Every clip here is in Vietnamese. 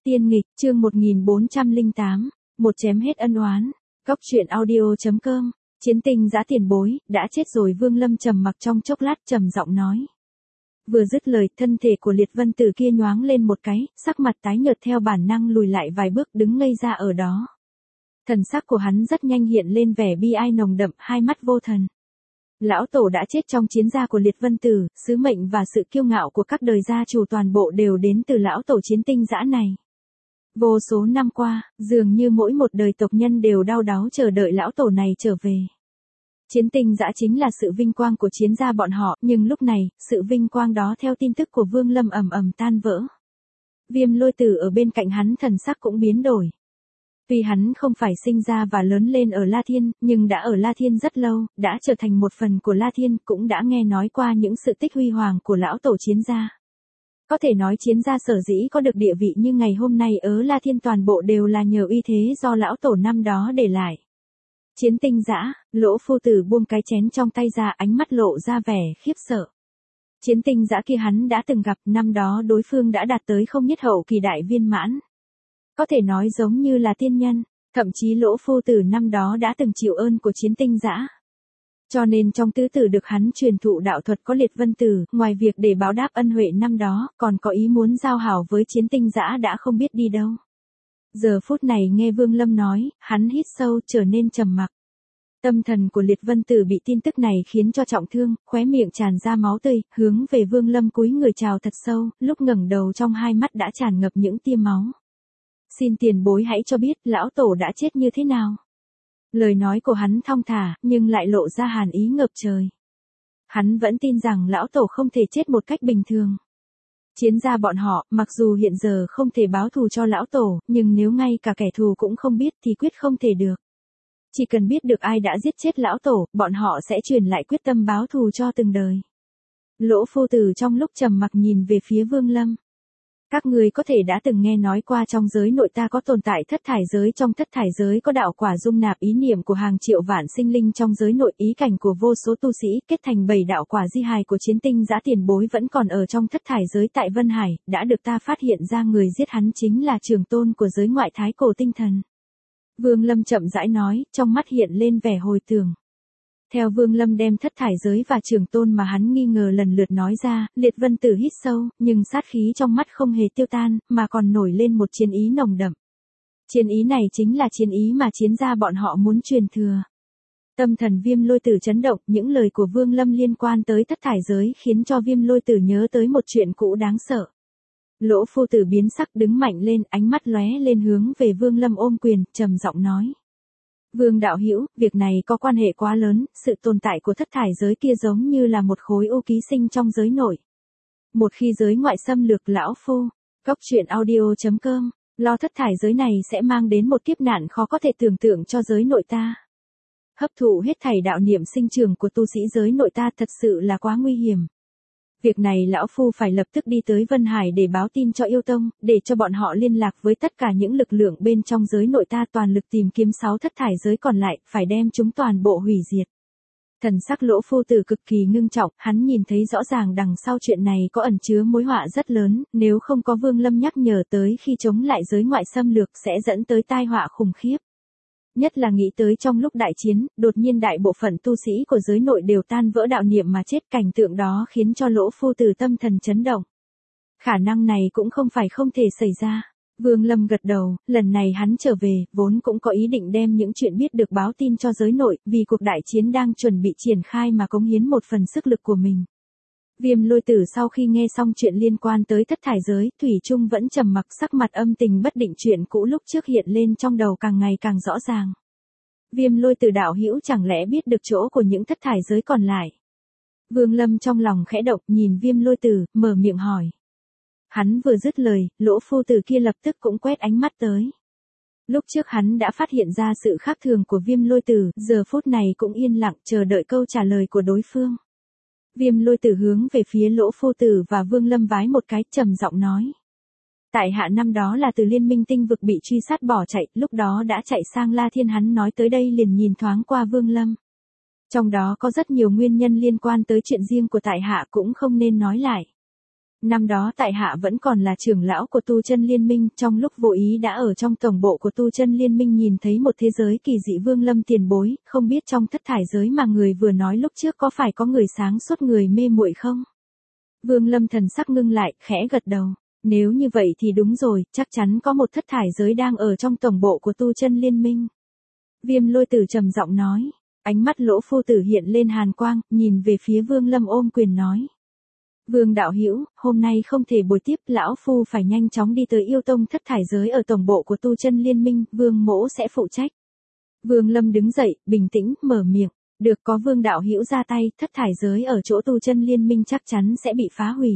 Tiên nghịch, chương 1408, một chém hết ân oán. Góc truyện audio.com. Chiến tinh dã tiền bối, đã chết rồi. Vương Lâm trầm mặc trong chốc lát trầm giọng nói. Vừa dứt lời, thân thể của Liệt Vân Tử kia nhoáng lên một cái, sắc mặt tái nhợt theo bản năng lùi lại vài bước đứng ngây ra ở đó. Thần sắc của hắn rất nhanh hiện lên vẻ bi ai nồng đậm, hai mắt vô thần. Lão tổ đã chết trong chiến gia của Liệt Vân Tử, sứ mệnh và sự kiêu ngạo của các đời gia chủ toàn bộ đều đến từ lão tổ chiến tinh dã này. Vô số năm qua, dường như mỗi một đời tộc nhân đều đau đáu chờ đợi lão tổ này trở về. Chiến tinh dã chính là sự vinh quang của chiến gia bọn họ, nhưng lúc này, sự vinh quang đó theo tin tức của Vương Lâm ầm ầm tan vỡ. Viêm Lôi Tử ở bên cạnh hắn thần sắc cũng biến đổi. Tuy hắn không phải sinh ra và lớn lên ở La Thiên, nhưng đã ở La Thiên rất lâu, đã trở thành một phần của La Thiên, cũng đã nghe nói qua những sự tích huy hoàng của lão tổ chiến gia. Có thể nói chiến gia sở dĩ có được địa vị như ngày hôm nay ở La Thiên toàn bộ đều là nhờ uy thế do lão tổ năm đó để lại. Chiến tinh dã, Lỗ phu tử buông cái chén trong tay ra, ánh mắt lộ ra vẻ khiếp sợ. Chiến tinh dã kia hắn đã từng gặp, năm đó đối phương đã đạt tới không nhất hậu kỳ đại viên mãn. Có thể nói giống như là tiên nhân, thậm chí Lỗ phu tử năm đó đã từng chịu ơn của chiến tinh dã. Cho nên trong tứ tử được hắn truyền thụ đạo thuật có Liệt Vân Tử, ngoài việc để báo đáp ân huệ năm đó, còn có ý muốn giao hảo với chiến tinh dã đã không biết đi đâu. Giờ phút này nghe Vương Lâm nói, hắn hít sâu trở nên trầm mặc. Tâm thần của Liệt Vân Tử bị tin tức này khiến cho trọng thương, khóe miệng tràn ra máu tươi, hướng về Vương Lâm cúi người chào thật sâu, lúc ngẩng đầu trong hai mắt đã tràn ngập những tia máu. Xin tiền bối hãy cho biết lão tổ đã chết như thế nào. Lời nói của hắn thong thả, nhưng lại lộ ra hàn ý ngập trời. Hắn vẫn tin rằng lão tổ không thể chết một cách bình thường. Chiến gia bọn họ, mặc dù hiện giờ không thể báo thù cho lão tổ, nhưng nếu ngay cả kẻ thù cũng không biết thì quyết không thể được. Chỉ cần biết được ai đã giết chết lão tổ, bọn họ sẽ truyền lại quyết tâm báo thù cho từng đời. Lỗ phu tử trong lúc trầm mặc nhìn về phía Vương Lâm. Các người có thể đã từng nghe nói qua trong giới nội ta có tồn tại thất thải giới, trong thất thải giới có đạo quả dung nạp ý niệm của hàng triệu vạn sinh linh, trong giới nội ý cảnh của vô số tu sĩ kết thành 7 đạo quả di hài của chiến tinh dã tiền bối vẫn còn ở trong thất thải giới tại Vân Hải, đã được ta phát hiện ra người giết hắn chính là trưởng tôn của giới ngoại thái cổ tinh thần. Vương Lâm chậm rãi nói, trong mắt hiện lên vẻ hồi tưởng. Theo Vương Lâm đem thất thải giới và trưởng tôn mà hắn nghi ngờ lần lượt nói ra, Liệt Vân Tử hít sâu, nhưng sát khí trong mắt không hề tiêu tan, mà còn nổi lên một chiến ý nồng đậm. Chiến ý này chính là chiến ý mà chiến gia bọn họ muốn truyền thừa. Tâm thần Viêm Lôi Tử chấn động, những lời của Vương Lâm liên quan tới thất thải giới khiến cho Viêm Lôi Tử nhớ tới một chuyện cũ đáng sợ. Lỗ phu tử biến sắc đứng mạnh lên, ánh mắt lóe lên hướng về Vương Lâm ôm quyền, trầm giọng nói. Vương đạo hữu, việc này có quan hệ quá lớn, sự tồn tại của thất thải giới kia giống như là một khối u ký sinh trong giới nội. Một khi giới ngoại xâm lược lão phu, góc truyện audio.com, lo thất thải giới này sẽ mang đến một kiếp nạn khó có thể tưởng tượng cho giới nội ta. Hấp thụ hết thảy đạo niệm sinh trưởng của tu sĩ giới nội ta thật sự là quá nguy hiểm. Việc này lão phu phải lập tức đi tới Vân Hải để báo tin cho yêu tông, để cho bọn họ liên lạc với tất cả những lực lượng bên trong giới nội ta, toàn lực tìm kiếm 6 thất thải giới còn lại, phải đem chúng toàn bộ hủy diệt. Thần sắc Lỗ phu tử cực kỳ ngưng trọng, hắn nhìn thấy rõ ràng đằng sau chuyện này có ẩn chứa mối họa rất lớn, nếu không có Vương Lâm nhắc nhở tới khi chống lại giới ngoại xâm lược sẽ dẫn tới tai họa khủng khiếp. Nhất là nghĩ tới trong lúc đại chiến, đột nhiên đại bộ phận tu sĩ của giới nội đều tan vỡ đạo niệm mà chết, cảnh tượng đó khiến cho Lỗ phu tử tâm thần chấn động. Khả năng này cũng không phải không thể xảy ra. Vương Lâm gật đầu, lần này hắn trở về, vốn cũng có ý định đem những chuyện biết được báo tin cho giới nội, vì cuộc đại chiến đang chuẩn bị triển khai mà cống hiến một phần sức lực của mình. Viêm Lôi Tử sau khi nghe xong chuyện liên quan tới thất thải giới, thủy chung vẫn trầm mặc, sắc mặt âm tình bất định, chuyện cũ lúc trước hiện lên trong đầu càng ngày càng rõ ràng. Viêm Lôi Tử đạo hữu chẳng lẽ biết được chỗ của những thất thải giới còn lại? Vương Lâm trong lòng khẽ động, nhìn Viêm Lôi Tử, mở miệng hỏi. Hắn vừa dứt lời, Lỗ phu tử kia lập tức cũng quét ánh mắt tới. Lúc trước hắn đã phát hiện ra sự khác thường của Viêm Lôi Tử, giờ phút này cũng yên lặng chờ đợi câu trả lời của đối phương. Viêm Lôi Tử hướng về phía Lỗ phu tử và Vương Lâm vái một cái, trầm giọng nói. Tại hạ năm đó là từ Liên Minh Tinh vực bị truy sát bỏ chạy, lúc đó đã chạy sang La Thiên. Hắn nói tới đây liền nhìn thoáng qua Vương Lâm. Trong đó có rất nhiều nguyên nhân liên quan tới chuyện riêng của tại hạ cũng không nên nói lại. Năm đó tại hạ vẫn còn là trưởng lão của tu chân liên minh, trong lúc vô ý đã ở trong tổng bộ của tu chân liên minh nhìn thấy một thế giới kỳ dị. Vương Lâm tiền bối, không biết trong thất thải giới mà người vừa nói lúc trước có phải có người sáng suốt người mê muội không? Vương Lâm thần sắc ngưng lại, khẽ gật đầu. Nếu như vậy thì đúng rồi, chắc chắn có một thất thải giới đang ở trong tổng bộ của tu chân liên minh. Viêm Lôi Tử trầm giọng nói, ánh mắt Lỗ phu tử hiện lên hàn quang, nhìn về phía Vương Lâm ôm quyền nói. Vương đạo hữu, hôm nay không thể buổi tiếp, lão phu phải nhanh chóng đi tới yêu tông thất thải giới ở tổng bộ của tu chân liên minh, Vương mỗ sẽ phụ trách. Vương Lâm đứng dậy, bình tĩnh, mở miệng, được, có Vương đạo hữu ra tay, thất thải giới ở chỗ tu chân liên minh chắc chắn sẽ bị phá hủy.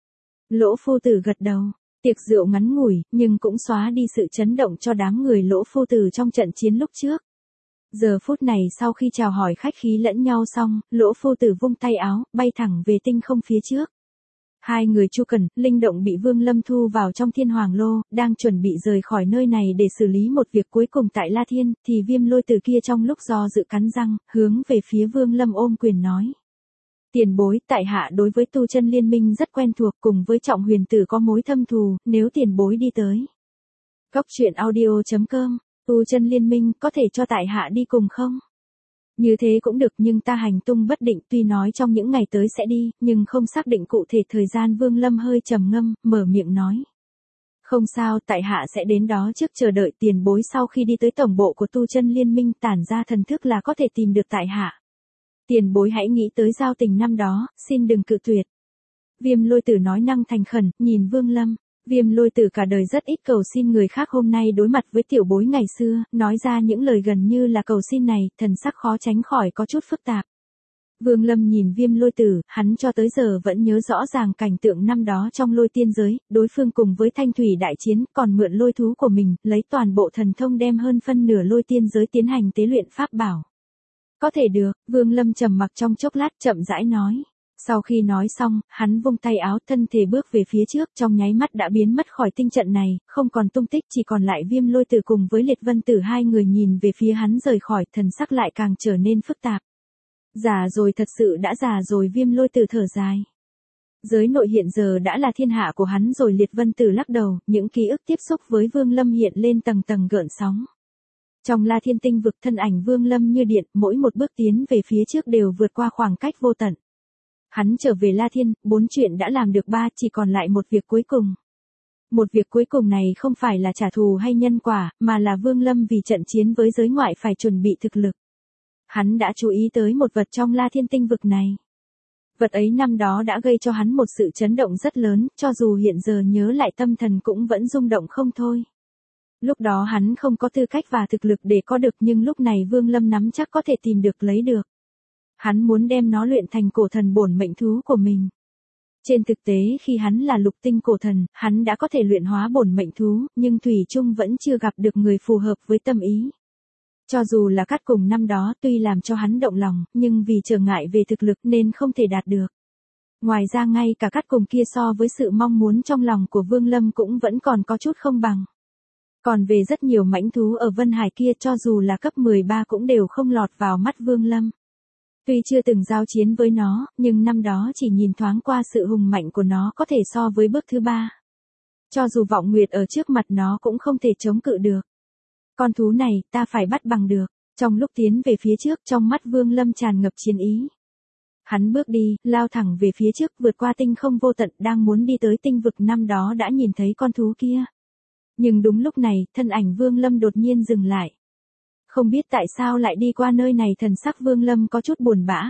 Lỗ phu tử gật đầu, tiệc rượu ngắn ngủi, nhưng cũng xóa đi sự chấn động cho đám người Lỗ phu tử trong trận chiến lúc trước. Giờ phút này sau khi chào hỏi khách khí lẫn nhau xong, Lỗ phu tử vung tay áo, bay thẳng về tinh không phía trước. Hai người Chu Cẩn, Linh Động bị Vương Lâm thu vào trong Thiên Hoàng Lô, đang chuẩn bị rời khỏi nơi này để xử lý một việc cuối cùng tại La Thiên, thì Viêm Lôi Tử kia trong lúc do dự cắn răng, hướng về phía Vương Lâm ôm quyền nói. Tiền bối, tại hạ đối với tu chân liên minh rất quen thuộc, cùng với Trọng Huyền Tử có mối thâm thù, nếu tiền bối đi tới. Cốc truyện audio.com, tu chân liên minh, có thể cho tại hạ đi cùng không? Như thế cũng được, nhưng ta hành tung bất định, tuy nói trong những ngày tới sẽ đi, nhưng không xác định cụ thể thời gian. Vương Lâm hơi trầm ngâm, mở miệng nói. Không sao, tại hạ sẽ đến đó trước, chờ đợi tiền bối sau khi đi tới tổng bộ của tu chân liên minh tản ra thần thức là có thể tìm được tại hạ. Tiền bối hãy nghĩ tới giao tình năm đó, xin đừng cự tuyệt. Viêm Lôi Tử nói năng thành khẩn, nhìn Vương Lâm. Viêm Lôi Tử cả đời rất ít cầu xin người khác, hôm nay đối mặt với tiểu bối ngày xưa, nói ra những lời gần như là cầu xin này, thần sắc khó tránh khỏi có chút phức tạp. Vương Lâm nhìn Viêm Lôi Tử, hắn cho tới giờ vẫn nhớ rõ ràng cảnh tượng năm đó trong Lôi Tiên giới, đối phương cùng với Thanh Thủy đại chiến, còn mượn lôi thú của mình, lấy toàn bộ thần thông đem hơn phân nửa Lôi Tiên giới tiến hành tế luyện pháp bảo. Có thể được, Vương Lâm trầm mặc trong chốc lát, chậm rãi nói. Sau khi nói xong, hắn vung tay áo, thân thể bước về phía trước, trong nháy mắt đã biến mất khỏi tinh trận này, không còn tung tích, chỉ còn lại Viêm Lôi Tử cùng với Liệt Vân Tử, hai người nhìn về phía hắn rời khỏi, thần sắc lại càng trở nên phức tạp. Già rồi, thật sự đã già rồi. Viêm Lôi Tử thở dài. Giới nội hiện giờ đã là thiên hạ của hắn rồi. Liệt Vân Tử lắc đầu, những ký ức tiếp xúc với Vương Lâm hiện lên tầng tầng gợn sóng. Trong La Thiên tinh vực, thân ảnh Vương Lâm như điện, mỗi một bước tiến về phía trước đều vượt qua khoảng cách vô tận. Hắn trở về La Thiên, 4 chuyện đã làm được 3, chỉ còn lại một việc cuối cùng. Một việc cuối cùng này không phải là trả thù hay nhân quả, mà là Vương Lâm vì trận chiến với giới ngoại phải chuẩn bị thực lực. Hắn đã chú ý tới một vật trong La Thiên tinh vực này. Vật ấy năm đó đã gây cho hắn một sự chấn động rất lớn, cho dù hiện giờ nhớ lại tâm thần cũng vẫn rung động không thôi. Lúc đó hắn không có tư cách và thực lực để có được, nhưng lúc này Vương Lâm nắm chắc có thể tìm được lấy được. Hắn muốn đem nó luyện thành cổ thần bổn mệnh thú của mình. Trên thực tế khi hắn là lục tinh cổ thần, hắn đã có thể luyện hóa bổn mệnh thú, nhưng thủy chung vẫn chưa gặp được người phù hợp với tâm ý. Cho dù là Cát Cùng năm đó tuy làm cho hắn động lòng, nhưng vì trở ngại về thực lực nên không thể đạt được. Ngoài ra ngay cả Cát Cùng kia so với sự mong muốn trong lòng của Vương Lâm cũng vẫn còn có chút không bằng. Còn về rất nhiều mãnh thú ở Vân Hải kia, cho dù là cấp 13 cũng đều không lọt vào mắt Vương Lâm. Tuy chưa từng giao chiến với nó, nhưng năm đó chỉ nhìn thoáng qua sự hùng mạnh của nó có thể so với bước thứ 3. Cho dù Vọng Nguyệt ở trước mặt nó cũng không thể chống cự được. Con thú này, ta phải bắt bằng được. Trong lúc tiến về phía trước, trong mắt Vương Lâm tràn ngập chiến ý. Hắn bước đi, lao thẳng về phía trước, vượt qua tinh không vô tận, đang muốn đi tới tinh vực năm đó đã nhìn thấy con thú kia. Nhưng đúng lúc này, thân ảnh Vương Lâm đột nhiên dừng lại. Không biết tại sao lại đi qua nơi này, thần sắc Vương Lâm có chút buồn bã.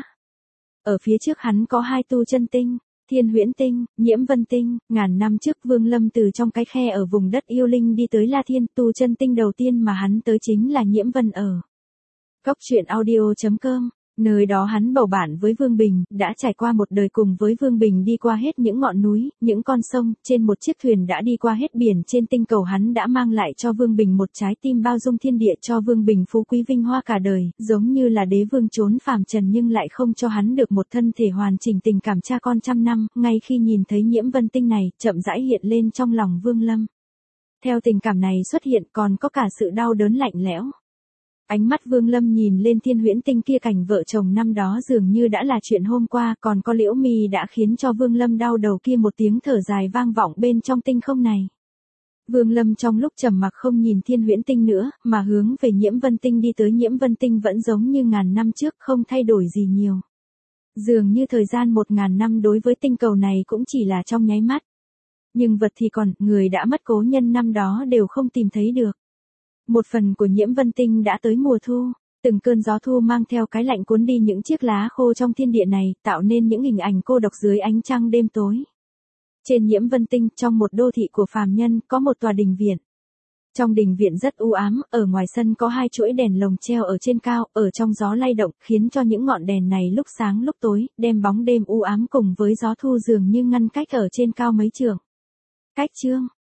Ở phía trước hắn có 2 tu chân tinh, Thiên Huyễn Tinh, Nhiễm Vân Tinh. Ngàn năm trước Vương Lâm từ trong cái khe ở vùng đất yêu linh đi tới La Thiên, tu chân tinh đầu tiên mà hắn tới chính là Nhiễm Vân ở. Cốc truyện audio.com. Nơi đó hắn bầu bạn với Vương Bình, đã trải qua một đời cùng với Vương Bình đi qua hết những ngọn núi, những con sông, trên một chiếc thuyền đã đi qua hết biển. Trên tinh cầu hắn đã mang lại cho Vương Bình một trái tim bao dung thiên địa, cho Vương Bình phú quý vinh hoa cả đời, giống như là đế vương trốn phàm trần nhưng lại không cho hắn được một thân thể hoàn chỉnh tình cảm cha con trăm năm. Ngay khi nhìn thấy Nhiễm Vân Tinh này, chậm rãi hiện lên trong lòng Vương Lâm. Theo tình cảm này xuất hiện còn có cả sự đau đớn lạnh lẽo. Ánh mắt Vương Lâm nhìn lên Thiên Huyễn Tinh kia, cảnh vợ chồng năm đó dường như đã là chuyện hôm qua, còn có Liễu Mi đã khiến cho Vương Lâm đau đầu kia, một tiếng thở dài vang vọng bên trong tinh không này. Vương Lâm trong lúc trầm mặc không nhìn Thiên Huyễn Tinh nữa, mà hướng về Nhiễm Vân Tinh đi tới. Nhiễm Vân Tinh vẫn giống như ngàn năm trước, không thay đổi gì nhiều. Dường như thời gian 1000 năm đối với tinh cầu này cũng chỉ là trong nháy mắt. Nhưng vật thì còn, người đã mất cố nhân năm đó đều không tìm thấy được. Một phần của Nhiễm Vân Tinh đã tới mùa thu, từng cơn gió thu mang theo cái lạnh cuốn đi những chiếc lá khô trong thiên địa này, tạo nên những hình ảnh cô độc dưới ánh trăng đêm tối. Trên Nhiễm Vân Tinh, trong một đô thị của phàm nhân, có một tòa đình viện. Trong đình viện rất u ám, ở ngoài sân có 2 chuỗi đèn lồng treo ở trên cao, ở trong gió lay động, khiến cho những ngọn đèn này lúc sáng lúc tối, đem bóng đêm u ám cùng với gió thu dường như ngăn cách ở trên cao mấy trượng. Cách chương